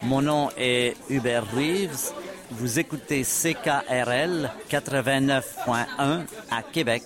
Mon nom est Hubert Reeves. Vous écoutez CKRL 89.1 à Québec.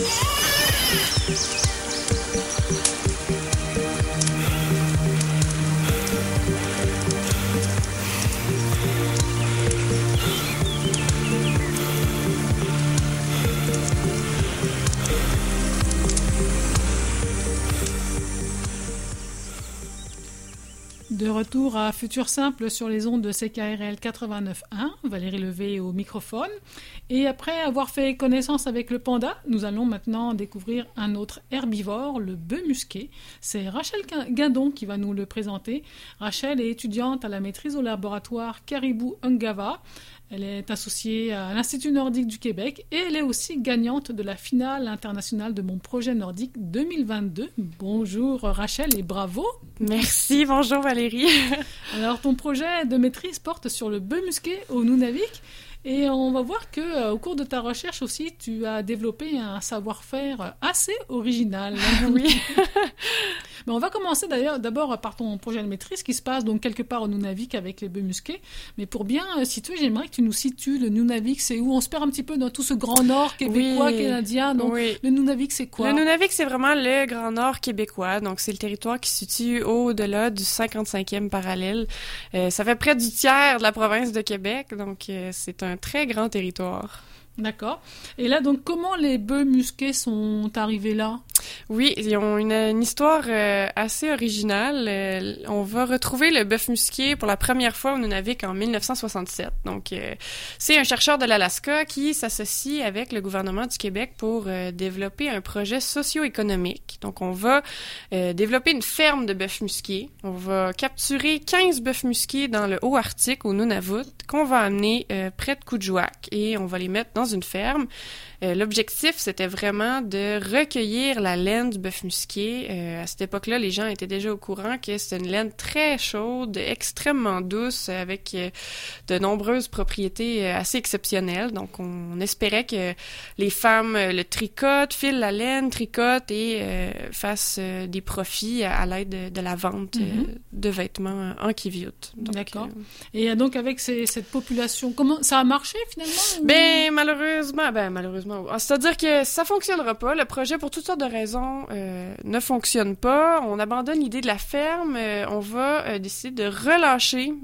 De retour à Futur Simple sur les ondes de CKRL 89.1, Valérie Levé au microphone. Et après avoir fait connaissance avec le panda, nous allons maintenant découvrir un autre herbivore, le bœuf musqué. C'est Rachel Guindon qui va nous le présenter. Rachel est étudiante à la maîtrise au laboratoire Caribou Ungava. Elle est associée à l'Institut nordique du Québec et elle est aussi gagnante de la finale internationale de mon projet nordique 2022. Bonjour Rachel et bravo. Merci, bonjour Valérie. Alors ton projet de maîtrise porte sur le bœuf musqué au Nunavik et on va voir que au cours de ta recherche aussi, tu as développé un savoir-faire assez original. Oui. Mais on va commencer d'abord par ton projet de maîtrise qui se passe donc quelque part au Nunavik avec les bœufs musqués. Mais pour bien situer, j'aimerais que tu nous situes le Nunavik, c'est où? On se perd un petit peu dans tout ce grand nord québécois, canadien. Donc le Nunavik, c'est quoi? Le Nunavik, c'est vraiment le grand nord québécois. Donc c'est le territoire qui se situe au-delà du 55e parallèle. Ça fait près du tiers de la province de Québec. Donc c'est un très grand territoire. D'accord. Et là, donc, comment les bœufs musqués sont arrivés là? Oui, ils ont une histoire assez originale. On va retrouver le bœuf musqué pour la première fois au Nunavik en 1967. Donc, c'est un chercheur de l'Alaska qui s'associe avec le gouvernement du Québec pour développer un projet socio-économique. Donc, on va développer une ferme de bœuf musqué. On va capturer 15 bœufs musqués dans le Haut-Arctique, au Nunavut, qu'on va amener près de Kuujjuaq et on va les mettre dans une ferme. L'objectif, c'était vraiment de recueillir la laine du bœuf musqué. À cette époque-là, les gens étaient déjà au courant que c'était une laine très chaude, extrêmement douce, avec de nombreuses propriétés assez exceptionnelles. Donc, on espérait que les femmes le tricotent, filent la laine, tricotent et fassent des profits à l'aide de la vente de vêtements en kiviut. D'accord. Et donc, avec cette population, comment ça a marché finalement? Malheureusement, c'est-à-dire que ça fonctionnera pas. Le projet, pour toutes sortes de raisons, ne fonctionne pas. On abandonne l'idée de la ferme. On va décider de relâcher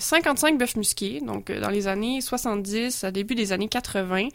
55 bœufs musqués, donc dans les années 70, à début des années 80.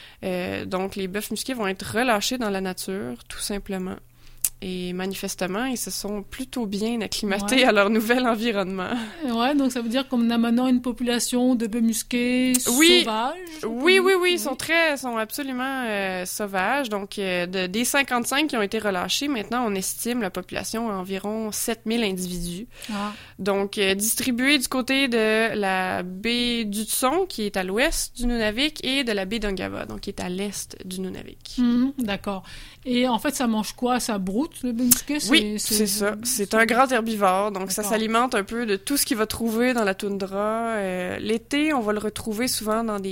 Donc, les bœufs musqués vont être relâchés dans la nature, tout simplement. Et manifestement, ils se sont plutôt bien acclimatés à leur nouvel environnement. Ouais, donc ça veut dire qu'on a maintenant une population de bœufs musqués sauvages? Oui, ils sont absolument sauvages. Donc, des 55 qui ont été relâchés, maintenant, on estime la population à environ 7000 individus. Ah. Donc, distribués du côté de la baie d'Hudson, qui est à l'ouest du Nunavik, et de la baie d'Ungava, donc qui est à l'est du Nunavik. D'accord. Et en fait, ça mange quoi? Ça broute, le bœuf musqué? Oui, c'est ça. C'est un grand herbivore, donc ça s'alimente un peu de tout ce qu'il va trouver dans la toundra. L'été, on va le retrouver souvent dans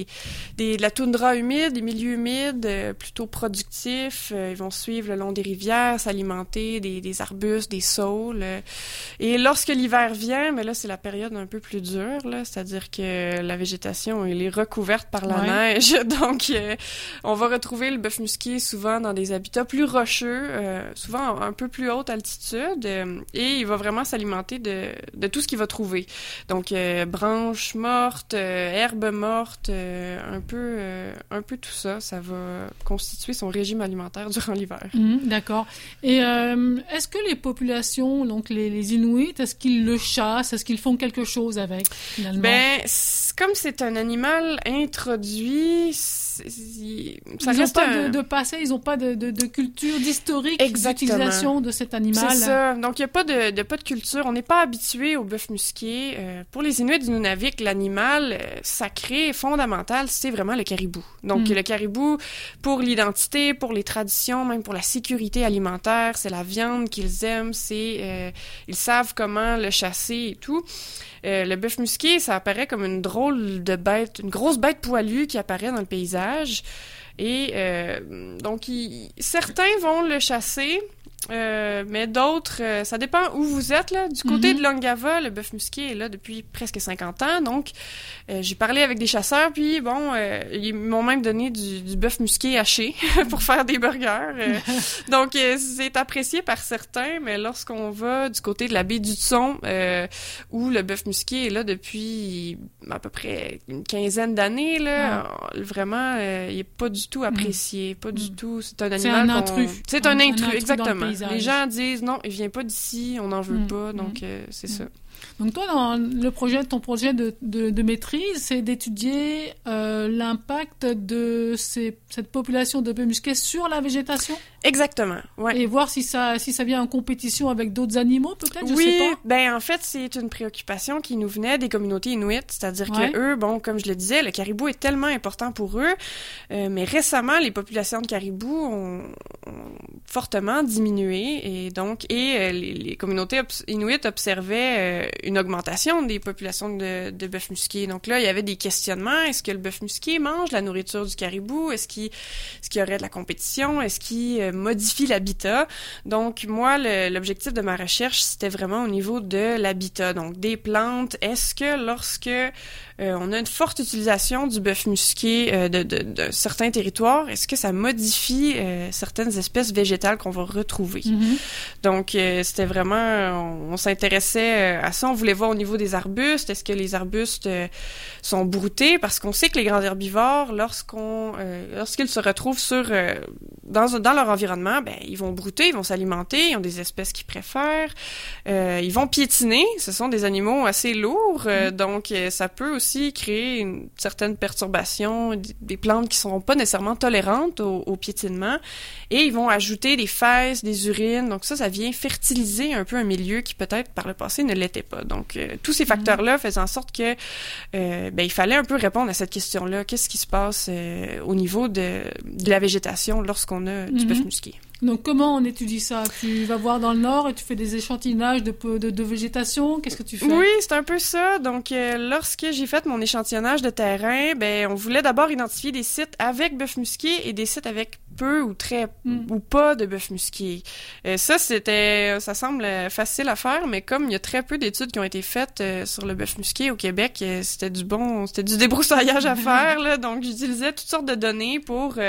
la toundra humide, des milieux humides, plutôt productifs. Ils vont suivre le long des rivières, s'alimenter des arbustes, des saules. Et lorsque l'hiver vient, mais là, c'est la période un peu plus dure, là, c'est-à-dire que la végétation, elle est recouverte par la neige. Donc, on va retrouver le bœuf musqué souvent dans des habitats plus rocheux, souvent un peu plus haute altitude, et il va vraiment s'alimenter de tout ce qu'il va trouver. Donc, branches mortes, herbes mortes, un peu tout ça, ça va constituer son régime alimentaire durant l'hiver. D'accord. Et est-ce que les populations, donc les Inuits, est-ce qu'ils le chassent? Est-ce qu'ils font quelque chose avec, finalement? Comme c'est un animal introduit, ça reste de passé, ils n'ont pas de culture, d'historique d'utilisation de cet animal. C'est ça. Donc, il n'y a pas de culture. On n'est pas habitué au bœuf musqué. Pour les Inuits du Nunavik, l'animal sacré, fondamental, c'est vraiment le caribou. Donc, le caribou, pour l'identité, pour les traditions, même pour la sécurité alimentaire, c'est la viande qu'ils aiment, ils savent comment le chasser et tout. Le bœuf musqué, ça apparaît comme une drôle de bête, une grosse bête poilue qui apparaît dans le paysage. Et donc, certains vont le chasser, Mais d'autres, ça dépend où vous êtes, là. Du côté de l'Ungava, le bœuf musqué est là depuis presque 50 ans. Donc, j'ai parlé avec des chasseurs, puis bon, ils m'ont même donné du bœuf musqué haché pour faire des burgers. Donc, c'est apprécié par certains, mais lorsqu'on va du côté de la baie du Tson, où le bœuf musqué est là depuis à peu près une quinzaine d'années, là, vraiment, il est pas du tout apprécié. Pas du tout. C'est un animal C'est un intrus, exactement. Les gens disent non, il vient pas d'ici, on n'en veut pas, donc c'est ça. Donc toi, ton projet de maîtrise, c'est d'étudier l'impact de cette population de bœufs musqués sur la végétation? Exactement, ouais. Et voir si ça vient en compétition avec d'autres animaux, peut-être, je sais pas. Oui, ben en fait, c'est une préoccupation qui nous venait des communautés inuites, c'est-à-dire que eux, bon, comme je le disais, le caribou est tellement important pour eux, mais récemment, les populations de caribou ont fortement diminué, et donc, les communautés inuites observaient une augmentation des populations de bœufs musqués. Donc là, il y avait des questionnements. Est-ce que le bœuf musqué mange la nourriture du caribou? Est-ce qu'il y aurait de la compétition? Est-ce qu'il modifie l'habitat? Donc, moi, l'objectif de ma recherche, c'était vraiment au niveau de l'habitat. Donc, des plantes. Est-ce que lorsque on a une forte utilisation du bœuf musqué de certains territoires, est-ce que ça modifie certaines espèces végétales qu'on va retrouver? Donc, c'était vraiment... On s'intéressait à ça. On voulait voir au niveau des arbustes. Est-ce que les arbustes sont broutés? Parce qu'on sait que les grands herbivores, lorsqu'ils se retrouvent dans leur environnement, ben ils vont brouter, ils vont s'alimenter, ils ont des espèces qu'ils préfèrent. Ils vont piétiner. Ce sont des animaux assez lourds. Donc, ça peut aussi créer une certaine perturbation, des plantes qui sont pas nécessairement tolérantes au piétinement. Et ils vont ajouter des fesses, des urines. Donc ça vient fertiliser un peu un milieu qui peut-être par le passé ne l'était pas. Donc tous ces facteurs-là faisaient en sorte que il fallait un peu répondre à cette question-là. Qu'est-ce qui se passe au niveau de la végétation lorsqu'on a du bœuf musqué? Donc, comment on étudie ça? Tu vas voir dans le nord et tu fais des échantillonnages de végétation? Qu'est-ce que tu fais? Oui, c'est un peu ça. Donc, lorsque j'ai fait mon échantillonnage de terrain, on voulait d'abord identifier des sites avec bœuf musqué et des sites avec peu ou très ou pas de bœuf musqué. Ça semble facile à faire, mais comme il y a très peu d'études qui ont été faites sur le bœuf musqué au Québec, c'était du débroussaillage à faire, là. Donc, j'utilisais toutes sortes de données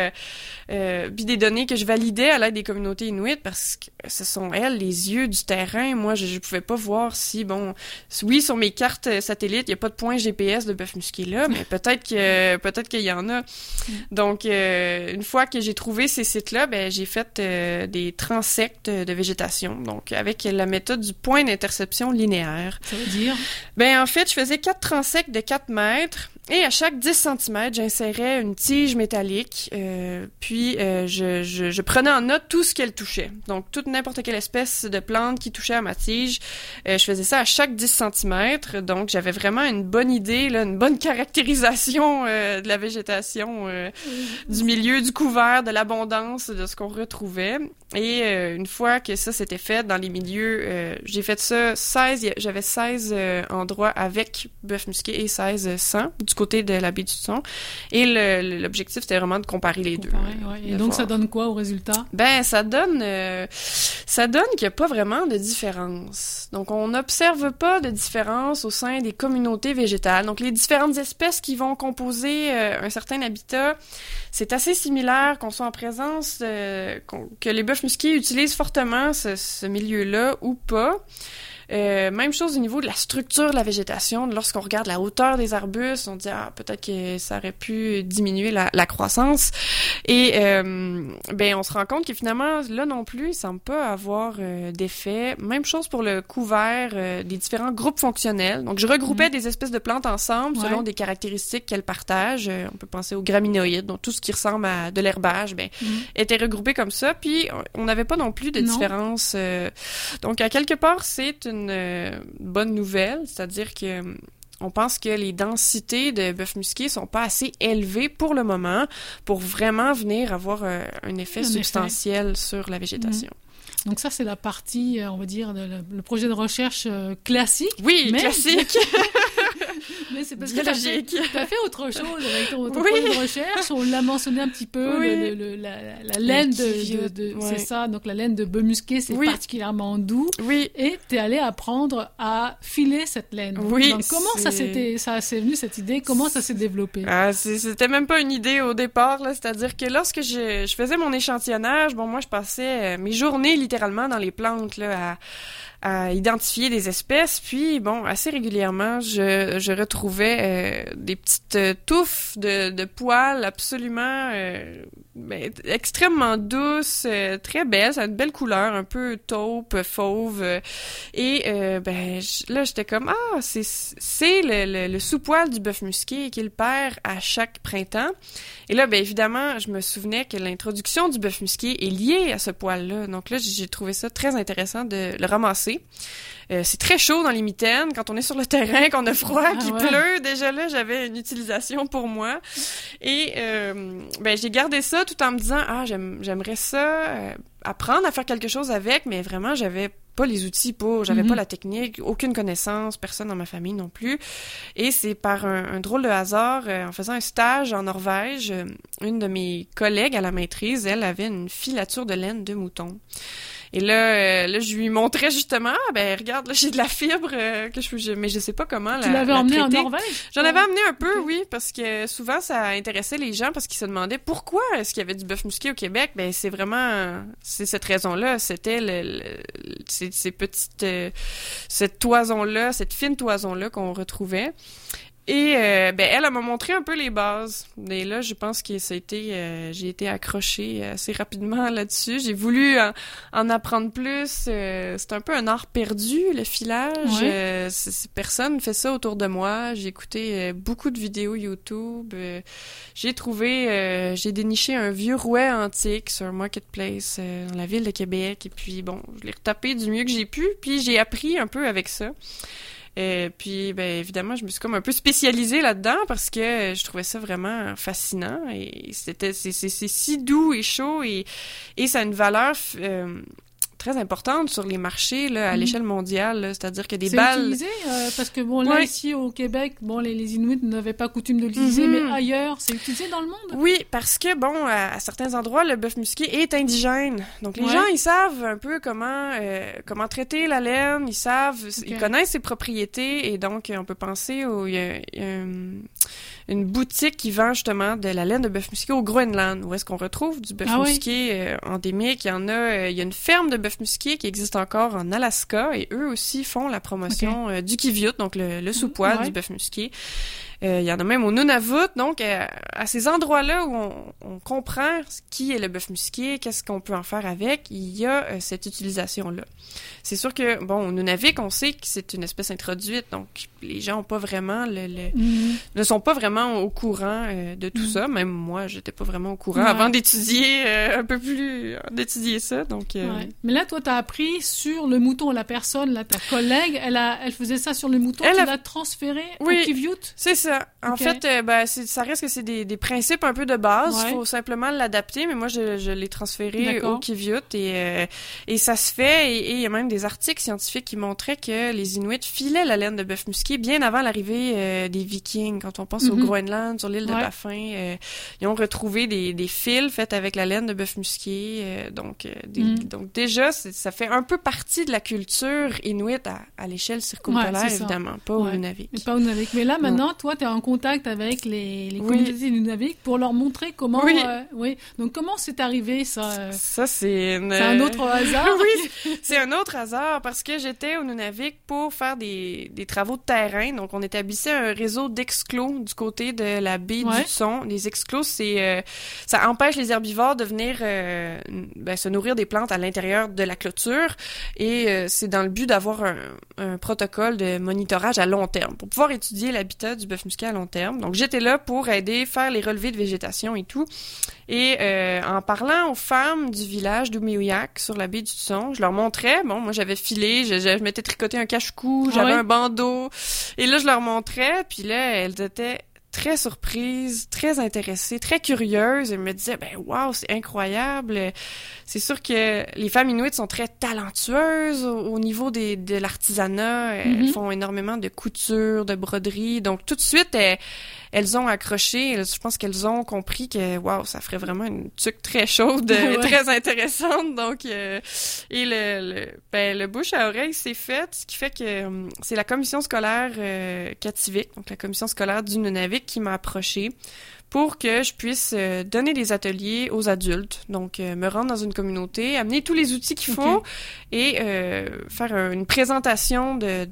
puis des données que je validais à l'aide des communautés inuites parce que ce sont elles les yeux du terrain. Moi, je pouvais pas voir si oui, sur mes cartes satellites, il y a pas de point GPS de bœuf musqué là, mais peut-être qu'il y en a. Donc une fois que j'ai trouvé ces sites-là, j'ai fait des transects de végétation. Donc avec la méthode du point d'interception linéaire. Ça veut dire? En fait, je faisais 4 transects de 4 mètres. Et à chaque 10 cm, j'insérais une tige métallique, puis je prenais en note tout ce qu'elle touchait. Donc, n'importe quelle espèce de plante qui touchait à ma tige, je faisais ça à chaque 10 cm. Donc, j'avais vraiment une bonne idée, là, une bonne caractérisation de la végétation, du milieu, du couvert, de l'abondance, de ce qu'on retrouvait. Et une fois que ça s'était fait dans les milieux, j'ai fait ça j'avais 16 endroits avec bœuf musqué et 16 sans, du côté de la baie du Tson. Et l'objectif, c'était vraiment de comparer les deux. Ouais. Et donc, ça donne quoi au résultat? Ça donne qu'il n'y a pas vraiment de différence. Donc, on n'observe pas de différence au sein des communautés végétales. Donc, les différentes espèces qui vont composer un certain habitat, c'est assez similaire qu'on soit en présence, que les bœufs musqués utilisent fortement ce milieu-là ou pas. Même chose au niveau de la structure de la végétation. Lorsqu'on regarde la hauteur des arbustes, on dit peut-être que ça aurait pu diminuer la croissance. Et on se rend compte que finalement là non plus, il semble pas avoir d'effet. Même chose pour le couvert des différents groupes fonctionnels. Donc je regroupais des espèces de plantes ensemble selon des caractéristiques qu'elles partagent. On peut penser aux graminóides, donc tout ce qui ressemble à de l'herbage, était regroupé comme ça. Puis on n'avait pas non plus de différence. Donc à quelque part, c'est une bonne nouvelle, c'est-à-dire que on pense que les densités de bœuf musqué sont pas assez élevées pour le moment pour vraiment venir avoir un effet substantiel sur la végétation. Donc ça, c'est la partie, on va dire, le projet de recherche classique. Oui, classique! Mais c'est parce biologique. que tu as fait autre chose avec ton projet de recherche. On l'a mentionné un petit peu, la laine c'est ça. Donc la laine de bœuf musqué, c'est particulièrement doux. Oui. Et tu es allé apprendre à filer cette laine. Oui. Donc comment ça s'est venu cette idée? Comment ça s'est développé? C'était même pas une idée au départ, là. C'est-à-dire que lorsque je faisais mon échantillonnage, moi je passais mes journées littéralement dans les plantes, là, à identifier des espèces, puis assez régulièrement, je retrouvais des petites touffes de poils absolument extrêmement douces, très belles, ça a une belle couleur, un peu taupe, fauve, et là j'étais comme c'est le sous-poil du bœuf musqué qu'il perd à chaque printemps. Et là évidemment, je me souvenais que l'introduction du bœuf musqué est liée à ce poil-là. Donc là, j'ai trouvé ça très intéressant de le ramasser. C'est très chaud dans les mitaines quand on est sur le terrain, qu'on a froid, qu'il pleut. Déjà là, j'avais une utilisation pour moi. Et j'ai gardé ça tout en me disant j'aimerais ça apprendre à faire quelque chose avec, mais vraiment j'avais pas les outils j'avais pas la technique, aucune connaissance, personne dans ma famille non plus. Et c'est par un drôle de hasard, en faisant un stage en Norvège, une de mes collègues à la maîtrise, elle avait une filature de laine de mouton. Et là, je lui montrais justement, regarde, là, j'ai de la fibre mais je sais pas comment Tu l'avais emmené en Norvège? J'en avais emmené un peu, oui, parce que souvent ça intéressait les gens parce qu'ils se demandaient pourquoi est-ce qu'il y avait du bœuf musqué au Québec. C'est vraiment cette raison-là, c'était cette toison-là, cette fine toison-là qu'on retrouvait. Et elle m'a montré un peu les bases. Et là, je pense que j'ai été accrochée assez rapidement là-dessus. J'ai voulu en apprendre plus. C'est un peu un art perdu, le filage. Ouais. Personne ne fait ça autour de moi. J'ai écouté beaucoup de vidéos YouTube. J'ai déniché un vieux rouet antique sur Marketplace dans la ville de Québec. Et puis, je l'ai retapé du mieux que j'ai pu. Puis, j'ai appris un peu avec ça. Puis évidemment, je me suis comme un peu spécialisée là-dedans parce que je trouvais ça vraiment fascinant et c'est si doux et chaud et ça a une valeur très importante sur les marchés là, à l'échelle mondiale, là. C'est-à-dire que des balles... C'est utilisé parce que là, ici au Québec, les Inuits n'avaient pas coutume de l'utiliser, mais ailleurs, c'est utilisé dans le monde? Oui, parce que à certains endroits, le bœuf musqué est indigène. Donc les gens, ils savent un peu comment traiter la laine, ils connaissent ses propriétés et donc on peut penser il y a une boutique qui vend justement de la laine de bœuf musqué au Groenland, où est-ce qu'on retrouve du bœuf musqué endémique. Il y a une ferme de bœuf musqué qui existe encore en Alaska et eux aussi font la promotion du kiviut, donc le sous-poil du bœuf musqué. Il y en a même au Nunavut, donc à ces endroits-là où on comprend qui est le bœuf musqué, qu'est-ce qu'on peut en faire avec, il y a cette utilisation-là. C'est sûr que, au Nunavik, on sait que c'est une espèce introduite, donc les gens ont pas vraiment ne sont pas vraiment au courant de tout ça. Même moi, j'étais pas vraiment au courant avant d'étudier d'étudier ça. Donc, Mais là, toi, t'as appris sur le mouton. La personne, là, ta collègue, elle faisait ça sur le mouton. Tu l'as transféré au kiviut? C'est ça. En fait, ça reste que c'est des principes un peu de base. Il faut simplement l'adapter, mais moi, je l'ai transféré au kiviut et ça se fait. Et il y a même des articles scientifiques qui montraient que les Inuits filaient la laine de bœuf musqué bien avant l'arrivée des Vikings. Quand on pense au Groenland, sur l'île de Baffin, ils ont retrouvé des fils faits avec la laine de bœuf musqué. Donc déjà, ça fait un peu partie de la culture inuite à l'échelle circumpolaire, évidemment, pas au Nunavik. Mais pas au Nunavik. Mais là, maintenant, toi, tu es en contact avec les communautés du Nunavik pour leur montrer comment... Donc, comment c'est arrivé, ça? Ça, c'est un autre hasard? Oui, c'est un autre hasard parce que j'étais au Nunavik pour faire des travaux de terrain. Donc, on établissait un réseau d'exclos du côté de la baie du Son. Les exclos, ça empêche les herbivores de venir se nourrir des plantes à l'intérieur de la clôture et c'est dans le but d'avoir un protocole de monitorage à long terme pour pouvoir étudier l'habitat du bœuf musqué à long terme. Donc, j'étais là pour aider, faire les relevés de végétation et tout. Et en parlant aux femmes du village d'Ouméouiac sur la baie du Son, je leur montrais, moi j'avais filé, je m'étais tricoté un cache-cou, j'avais un bandeau, et là je leur montrais, puis là elles étaient très surprise, très intéressée, très curieuse. Elle me disait, wow, c'est incroyable. C'est sûr que les femmes inuites sont très talentueuses au niveau de l'artisanat. Elles font énormément de couture, de broderie. Donc, tout de suite, elles ont accroché. Je pense qu'elles ont compris que, wow, ça ferait vraiment une tuque très chaude, très intéressante. Donc, et le bouche à oreille s'est fait, ce qui fait que c'est la commission scolaire Kativik, donc la commission scolaire du Nunavik, qui m'a approchée pour que je puisse donner des ateliers aux adultes. Donc, me rendre dans une communauté, amener tous les outils qu'il faut et faire une présentation de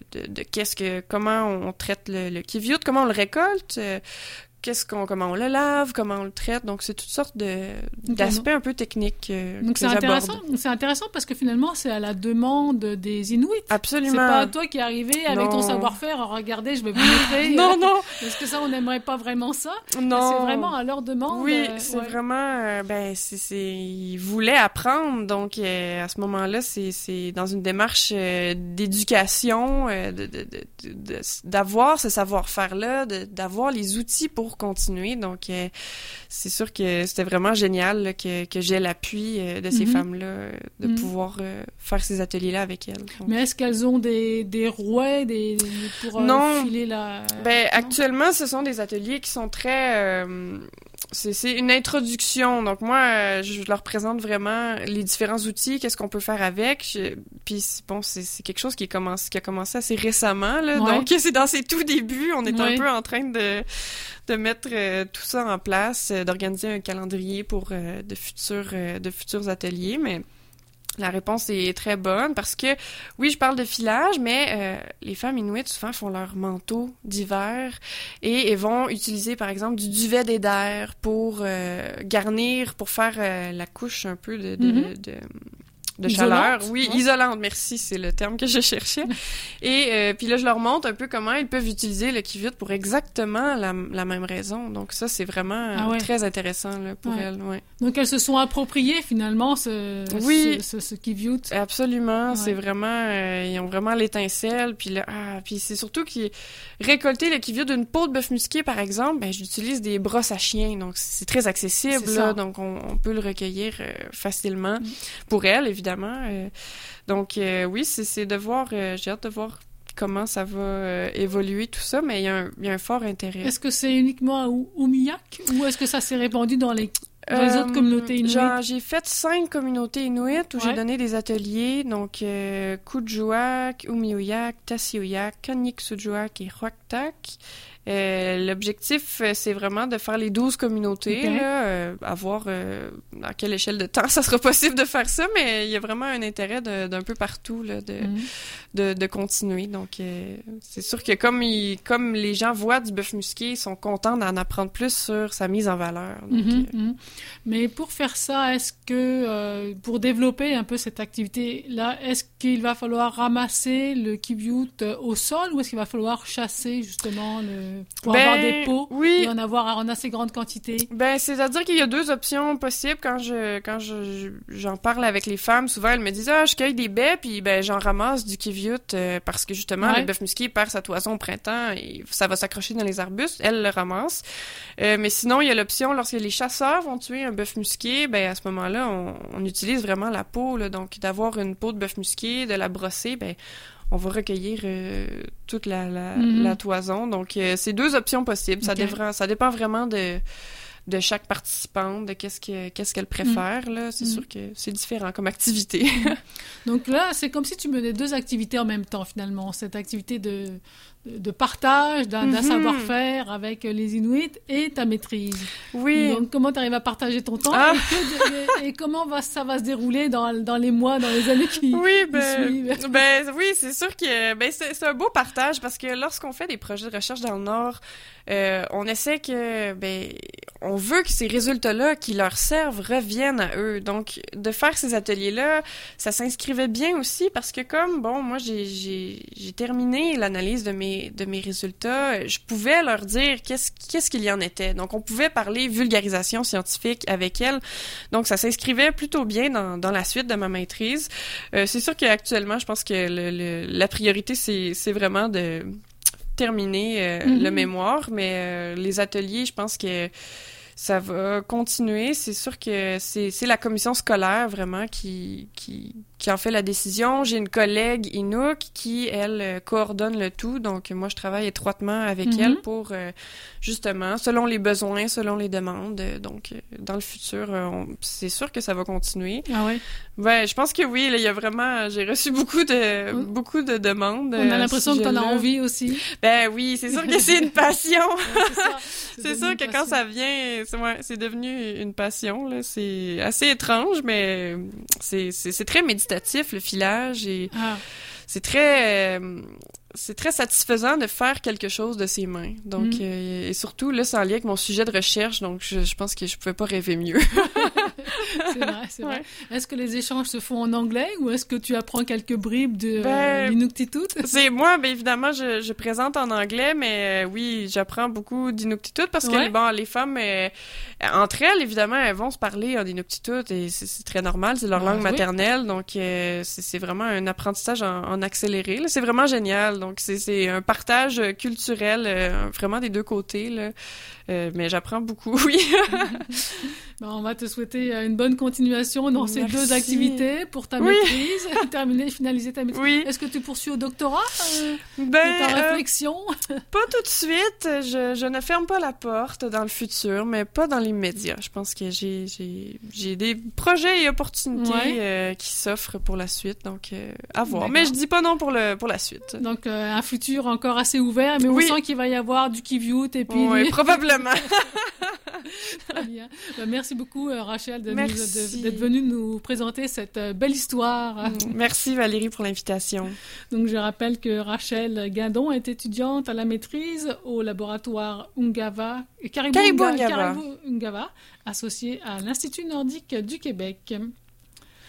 comment on traite le kiviut, comment on le récolte, comment on le lave, comment on le traite. Donc, c'est toutes sortes d'aspects un peu techniques donc, que c'est intéressant. j'aborde. C'est intéressant parce que finalement, c'est à la demande des Inuits. Absolument. C'est pas toi qui es arrivé avec ton savoir-faire. Regardez, je vais vous montrer. Non. Parce que ça, on n'aimerait pas vraiment ça. Non. C'est vraiment à leur demande. Oui, c'est vraiment... ils voulaient apprendre. Donc, à ce moment-là, c'est dans une démarche d'éducation, d'avoir ce savoir-faire-là, d'avoir les outils pour continuer. Donc, c'est sûr que c'était vraiment génial là, que j'ai l'appui de ces femmes-là, de pouvoir faire ces ateliers-là avec elles. Donc. Mais est-ce qu'elles ont des rouets pour filer la... Actuellement, ce sont des ateliers qui sont très... c'est une introduction. Donc moi, je leur présente vraiment les différents outils, qu'est-ce qu'on peut faire avec. Puis bon, c'est quelque chose qui a commencé assez récemment. Là. Donc c'est dans ses tout débuts. On est un peu en train de mettre tout ça en place, d'organiser un calendrier pour de futurs ateliers. Mais la réponse est très bonne parce que, oui, je parle de filage, mais les femmes inuites, souvent, font leur manteau d'hiver et vont utiliser, par exemple, du duvet d'éder pour garnir, pour faire la couche un peu de chaleur. Oui, isolante, merci, c'est le terme que je cherchais. Et puis là, je leur montre un peu comment ils peuvent utiliser le kiviut pour exactement la même raison. Donc ça, c'est vraiment très intéressant là, pour elles. Ouais. Donc elles se sont appropriées finalement ce kiviut. Absolument, c'est vraiment... ils ont vraiment l'étincelle. Puis là, puis c'est surtout qu'ils récolter le kiviut d'une peau de bœuf musqué, par exemple, j'utilise des brosses à chien. Donc c'est très accessible. Là, donc on peut le recueillir facilement pour elles, évidemment. Donc oui, c'est de voir, j'ai hâte de voir comment ça va évoluer tout ça, mais il y a un fort intérêt. Est-ce que c'est uniquement à Umiak ou est-ce que ça s'est répandu dans les autres communautés inuites? J'ai fait 5 communautés inuites où j'ai donné des ateliers, donc Kuujjuaq, Umiuyak, Tasiuyak, Kaniqsujuaq et Huaqtak. L'objectif, c'est vraiment de faire les 12 communautés, là, à voir à quelle échelle de temps ça sera possible de faire ça, mais il y a vraiment un intérêt d'un peu partout là, de continuer. Donc, c'est sûr que comme les gens voient du bœuf musqué, ils sont contents d'en apprendre plus sur sa mise en valeur. Donc, Mais pour faire ça, est-ce que, pour développer un peu cette activité-là, est-ce qu'il va falloir ramasser le kiviut au sol ou est-ce qu'il va falloir chasser justement pour avoir des pots et en avoir en assez grande quantité? C'est-à-dire qu'il y a 2 options possibles. Quand j'en parle avec les femmes, souvent elles me disent « je cueille des baies, puis j'en ramasse du kiviut parce que justement, le bœuf musqué perd sa toison au printemps et ça va s'accrocher dans les arbustes. » Elles le ramassent. Mais sinon, il y a l'option, lorsque les chasseurs vont tuer un bœuf musqué, à ce moment-là, on utilise vraiment la peau. Là, donc, d'avoir une peau de bœuf musqué, de la brosser, on va recueillir toute la toison. Donc, c'est 2 options possibles. Ça dépend vraiment de chaque participante, de qu'est-ce qu'elle préfère. Là. C'est sûr que c'est différent comme activité. Donc là, c'est comme si tu menais 2 activités en même temps, finalement. Cette activité de partage, d'un savoir-faire avec les Inuits et ta maîtrise. Oui. Donc, comment tu arrives à partager ton temps et comment ça va se dérouler dans les mois, dans les années qui suivent? Oui, c'est sûr que c'est un beau partage parce que lorsqu'on fait des projets de recherche dans le Nord, on essaie que on veut que ces résultats-là qui leur servent reviennent à eux. Donc, de faire ces ateliers-là, ça s'inscrivait bien aussi parce que moi, j'ai terminé l'analyse de mes résultats, je pouvais leur dire qu'est-ce qu'il y en était. Donc, on pouvait parler vulgarisation scientifique avec elles. Donc, ça s'inscrivait plutôt bien dans la suite de ma maîtrise. C'est sûr qu'actuellement, je pense que la priorité, c'est vraiment de terminé le mémoire, mais les ateliers, je pense que ça va continuer. C'est sûr que c'est la commission scolaire vraiment qui en fait la décision. J'ai une collègue, Inouk, qui, elle, coordonne le tout. Donc, moi, je travaille étroitement avec elle pour, justement, selon les besoins, selon les demandes. Donc, dans le futur, c'est sûr que ça va continuer. Ah oui? Ouais, je pense que oui. Là, il y a vraiment... J'ai reçu beaucoup de demandes. On a l'impression que t'en as envie aussi. Ben oui, c'est sûr que c'est une passion. C'est ça. C'est sûr que quand ça vient, c'est devenu une passion. Là. C'est assez étrange, mais c'est très méditatif, le filage. Et c'est très satisfaisant de faire quelque chose de ses mains. Donc, et surtout, là, c'est en lien avec mon sujet de recherche, donc je pense que je pouvais pas rêver mieux. C'est vrai. Est-ce que les échanges se font en anglais ou est-ce que tu apprends quelques bribes de l'Inuktitut? C'est moi, bien évidemment, je présente en anglais, mais oui, j'apprends beaucoup d'Inuktitut parce que les femmes, entre elles, évidemment, elles vont se parler en Inuktitut et c'est très normal, c'est leur langue maternelle, donc c'est vraiment un apprentissage en accéléré. Là. C'est vraiment génial. Donc, c'est un partage culturel vraiment des deux côtés, là. Mais j'apprends beaucoup, oui. On va te souhaiter une bonne continuation dans ces deux activités pour ta maîtrise, finaliser ta maîtrise. Oui. Est-ce que tu poursuis au doctorat ta réflexion? Pas tout de suite. Je ne ferme pas la porte dans le futur, mais pas dans l'immédiat. Je pense que j'ai des projets et opportunités qui s'offrent pour la suite, donc à voir. D'accord. Mais je dis pas non pour la suite. Donc un futur encore assez ouvert, mais on sent qu'il va y avoir du Kiviut et puis... Oui, probablement. Très bien. Merci beaucoup, Rachel, d'être venue nous présenter cette belle histoire. Merci, Valérie, pour l'invitation. Donc, je rappelle que Rachel Guindon est étudiante à la maîtrise au laboratoire Caribou Ungava, associé à l'Institut nordique du Québec.